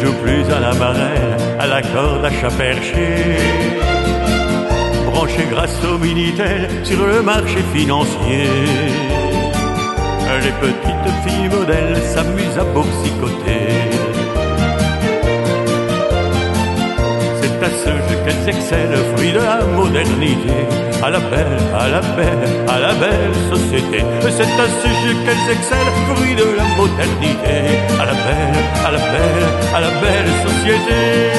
joue plus à la marelle, à la corde à chat perché. Branché grâce au Minitel sur le marché financier. Les petites filles modèles s'amusent à boursicoter. C'est à ce jeu qu'elles excellent, fruit de la modernité. À la belle, à la belle, à la belle société. C'est à ce jeu qu'elles excellent, fruit de la modernité. À la belle, à la belle, à la belle société.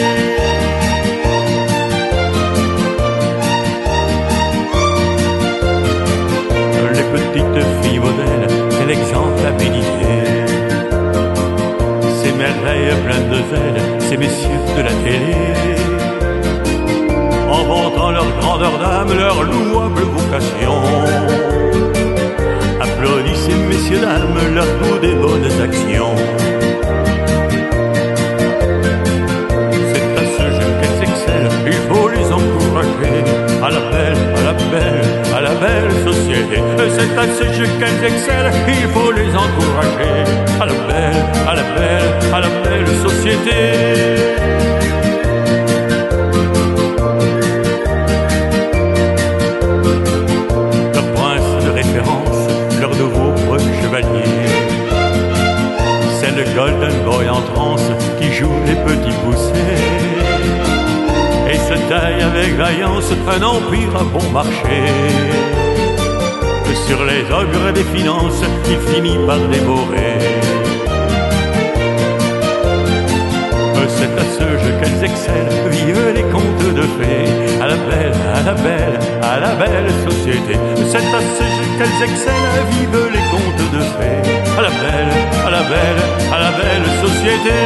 Les petites filles modèles, quel exemple à méditer. Ces merveilles pleines de zèle, ces messieurs de la télé, en vantant leur grandeur d'âme, leur louable vocation. Applaudissez, messieurs, dames, leur goût des bonnes actions. C'est à ce jeu qu'elles excellent, il faut les encourager. À la belle, à la belle, à la belle société. C'est à ce jeu qu'elles excellent, il faut les encourager. À la belle, à la belle, à la belle société. Leur nouveau chevalier, c'est le Golden Boy en transe qui joue les petits poussés et se taille avec vaillance un empire à bon marché. Sur les ogres des finances, il finit par dévorer. C'est à ce jeu qu'elles excellent, vivent les contes de fées. À la belle, à la belle, à la belle société. C'est à ce jeu qu'elles excellent, vivent les contes de fées. À la belle, à la belle, à la belle société.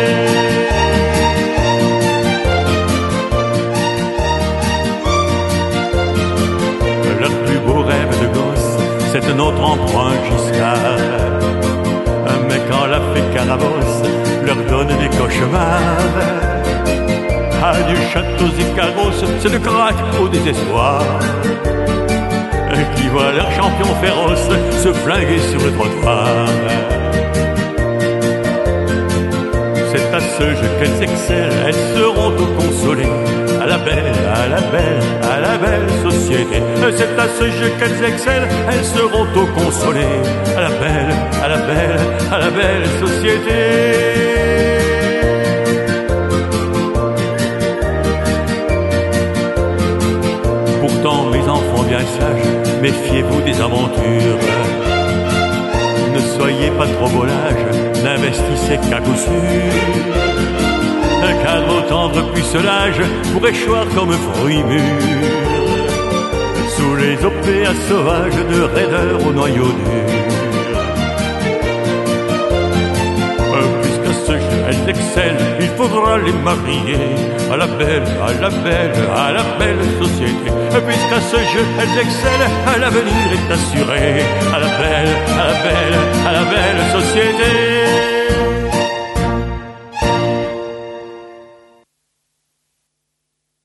Leur plus beau rêve de gosse, c'est notre emprunt Giscard. Mais quand la fée Carabosse leur donne des cauchemars, à du château Zicaros, c'est de craque au désespoir, qui voient leur champion féroce se flinguer sur le trottoir. C'est à ce jeu qu'elles excellent, elles seront tout consolées. À la belle, à la belle, à la belle société. C'est à ce jeu qu'elles excellent, elles seront tout consolées. À la belle, à la belle, à la belle société. Pourtant, mes enfants bien sages, méfiez-vous des aventures. Ne soyez pas trop volage, n'investissez qu'à coup sûr. Car vos tendres pucelages pourraient choir comme fruits mûrs sous les opéas sauvages de raideurs au noyau dur. Puisqu'à ce jeu elles excellent, il faudra les marier. À la belle, à la belle, à la belle société. Puisqu'à ce jeu elles excellent, l'avenir est assuré. À la belle, à la belle, à la belle société.